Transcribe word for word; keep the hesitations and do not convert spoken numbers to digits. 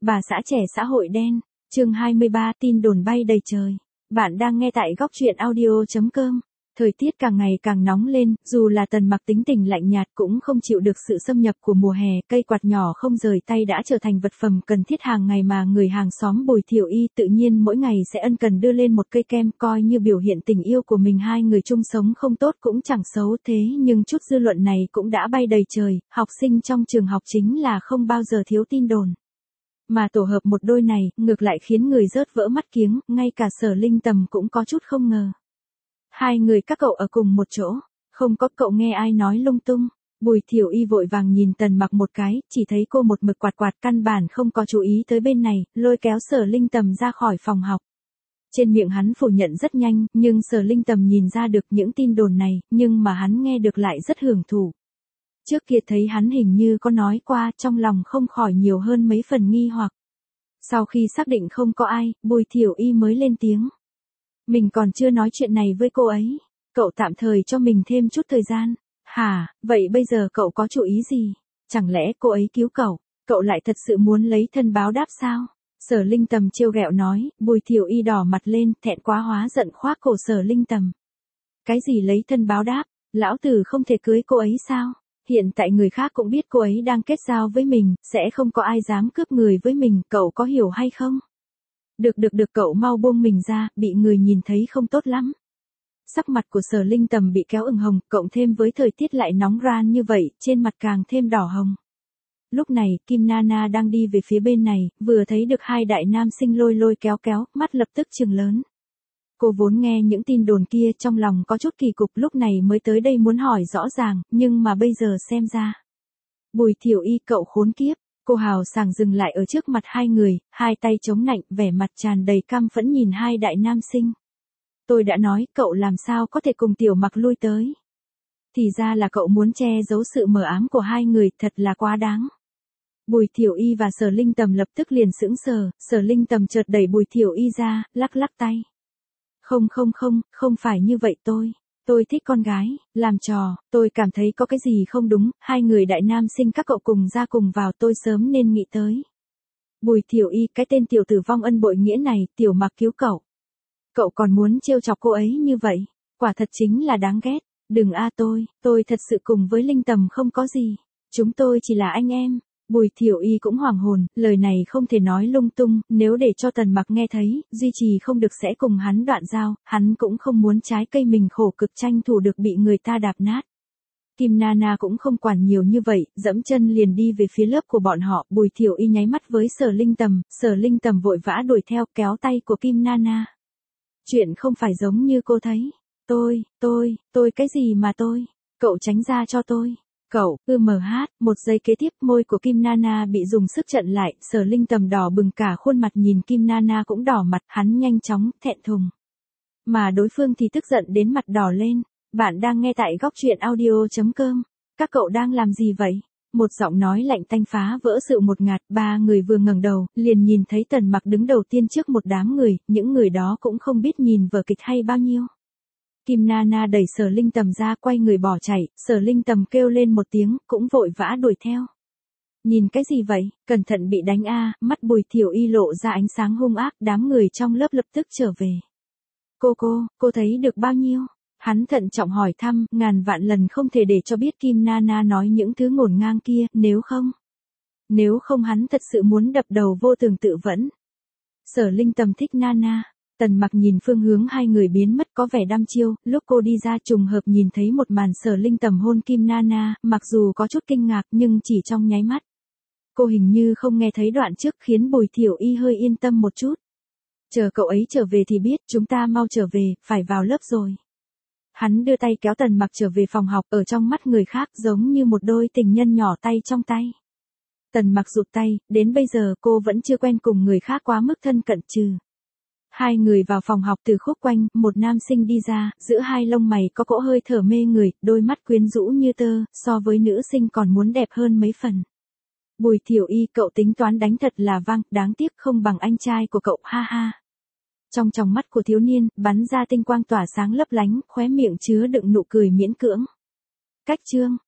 Bà xã trẻ xã hội đen, chương hai mươi ba tin đồn bay đầy trời. Bạn đang nghe tại góc truyện audio chấm com. Thời tiết càng ngày càng nóng lên, dù là Tần Mặc tính tình lạnh nhạt cũng không chịu được sự xâm nhập của mùa hè, cây quạt nhỏ không rời tay đã trở thành vật phẩm cần thiết hàng ngày mà người hàng xóm Bùi Thiệu Y tự nhiên mỗi ngày sẽ ân cần đưa lên một cây kem coi như biểu hiện tình yêu của mình. Hai người chung sống không tốt cũng chẳng xấu thế nhưng chút dư luận này cũng đã bay đầy trời, học sinh trong trường học chính là không bao giờ thiếu tin đồn. Mà tổ hợp một đôi này, ngược lại khiến người rớt vỡ mắt kiếng, ngay cả Sở Linh Tầm cũng có chút không ngờ. Hai người các cậu ở cùng một chỗ, không có cậu nghe ai nói lung tung. Bùi Thiệu Y vội vàng nhìn Tần Mặc một cái, chỉ thấy cô một mực quạt quạt căn bản không có chú ý tới bên này, lôi kéo Sở Linh Tầm ra khỏi phòng học. Trên miệng hắn phủ nhận rất nhanh, nhưng Sở Linh Tầm nhìn ra được những tin đồn này, nhưng mà hắn nghe được lại rất hưởng thụ. Trước kia thấy hắn hình như có nói qua, trong lòng không khỏi nhiều hơn mấy phần nghi hoặc. Sau khi xác định không có ai, Bùi Thiệu Y mới lên tiếng. Mình còn chưa nói chuyện này với cô ấy, cậu tạm thời cho mình thêm chút thời gian. Hả, vậy bây giờ cậu có chủ ý gì? Chẳng lẽ cô ấy cứu cậu, cậu lại thật sự muốn lấy thân báo đáp sao? Sở Linh Tầm trêu ghẹo nói. Bùi Thiệu Y đỏ mặt lên, thẹn quá hóa giận khoác cổ Sở Linh Tầm. Cái gì lấy thân báo đáp, lão tử không thể cưới cô ấy sao? Hiện tại người khác cũng biết cô ấy đang kết giao với mình, sẽ không có ai dám cướp người với mình, cậu có hiểu hay không? Được được được cậu mau buông mình ra, bị người nhìn thấy không tốt lắm. Sắc mặt của Sở Linh Tầm bị kéo ửng hồng, cộng thêm với thời tiết lại nóng ran như vậy, trên mặt càng thêm đỏ hồng. Lúc này, Kim Nana đang đi về phía bên này, vừa thấy được hai đại nam sinh lôi lôi kéo kéo, mắt lập tức trừng lớn. Cô vốn nghe những tin đồn kia trong lòng có chút kỳ cục, lúc này mới tới đây muốn hỏi rõ ràng, nhưng mà bây giờ xem ra. Bùi Thiệu Y cậu khốn kiếp, cô hào sảng dừng lại ở trước mặt hai người, hai tay chống nạnh, vẻ mặt tràn đầy căm phẫn nhìn hai đại nam sinh. Tôi đã nói cậu làm sao có thể cùng Tiểu Mặc lui tới. Thì ra là cậu muốn che giấu sự mờ ám của hai người, thật là quá đáng. Bùi Thiệu Y và Sở Linh Tầm lập tức liền sững sờ, Sở Linh Tầm chợt đẩy Bùi Thiệu Y ra, lắc lắc tay. Không không không, không phải như vậy tôi. Tôi thích con gái, làm trò, tôi cảm thấy có cái gì không đúng, hai người đại nam sinh các cậu cùng ra cùng vào tôi sớm nên nghĩ tới. Bùi Thiệu Y, cái tên tiểu tử vong ân bội nghĩa này, Tiểu Mặc cứu cậu. Cậu còn muốn trêu chọc cô ấy như vậy, quả thật chính là đáng ghét. Đừng a tôi, tôi thật sự cùng với Linh Tầm không có gì. Chúng tôi chỉ là anh em. Bùi Thiệu Y cũng hoảng hồn, lời này không thể nói lung tung, nếu để cho Tần Mặc nghe thấy, duy trì không được sẽ cùng hắn đoạn giao, hắn cũng không muốn trái cây mình khổ cực tranh thủ được bị người ta đạp nát. Kim Nana cũng không quản nhiều như vậy, dẫm chân liền đi về phía lớp của bọn họ, Bùi Thiệu Y nháy mắt với Sở Linh Tầm, Sở Linh Tầm vội vã đuổi theo kéo tay của Kim Nana. Chuyện không phải giống như cô thấy. Tôi, tôi, tôi cái gì mà tôi, cậu tránh ra cho tôi. Cậu, ư mờ hát, một giây kế tiếp môi của Kim Nana bị dùng sức chặn lại, Sở Linh Tầm đỏ bừng cả khuôn mặt nhìn Kim Nana cũng đỏ mặt, hắn nhanh chóng, thẹn thùng. Mà đối phương thì tức giận đến mặt đỏ lên. Bạn đang nghe tại góc truyện audio chấm com. Các cậu đang làm gì vậy? Một giọng nói lạnh tanh phá vỡ sự một ngạt, ba người vừa ngẩng đầu, liền nhìn thấy Tần Mặc đứng đầu tiên trước một đám người, những người đó cũng không biết nhìn vở kịch hay bao nhiêu. Kim Nana đẩy Sở Linh Tầm ra quay người bỏ chạy, Sở Linh Tầm kêu lên một tiếng, cũng vội vã đuổi theo. Nhìn cái gì vậy, cẩn thận bị đánh a, mắt Bùi Thiệu Y lộ ra ánh sáng hung ác, đám người trong lớp lập tức trở về. Cô cô, cô thấy được bao nhiêu? Hắn thận trọng hỏi thăm, ngàn vạn lần không thể để cho biết Kim Nana nói những thứ ngổn ngang kia, nếu không. Nếu không hắn thật sự muốn đập đầu vô tường tự vẫn. Sở Linh Tầm thích Nana. Tần Mặc nhìn phương hướng hai người biến mất có vẻ đăm chiêu, lúc cô đi ra trùng hợp nhìn thấy một màn Sở Linh Tầm hôn Kim Nana, mặc dù có chút kinh ngạc nhưng chỉ trong nháy mắt. Cô hình như không nghe thấy đoạn trước khiến Bùi Thiệu Y hơi yên tâm một chút. Chờ cậu ấy trở về thì biết, chúng ta mau trở về, phải vào lớp rồi. Hắn đưa tay kéo Tần Mặc trở về phòng học, ở trong mắt người khác giống như một đôi tình nhân nhỏ tay trong tay. Tần Mặc rụt tay, đến bây giờ cô vẫn chưa quen cùng người khác quá mức thân cận trừ. Hai người vào phòng học từ khúc quanh, một nam sinh đi ra, giữa hai lông mày có cỗ hơi thở mê người, đôi mắt quyến rũ như tơ, so với nữ sinh còn muốn đẹp hơn mấy phần. Bùi Thiệu Y, cậu tính toán đánh thật là vang, đáng tiếc không bằng anh trai của cậu, ha ha. Trong tròng mắt của thiếu niên, bắn ra tinh quang tỏa sáng lấp lánh, khóe miệng chứa đựng nụ cười miễn cưỡng. Cách chương,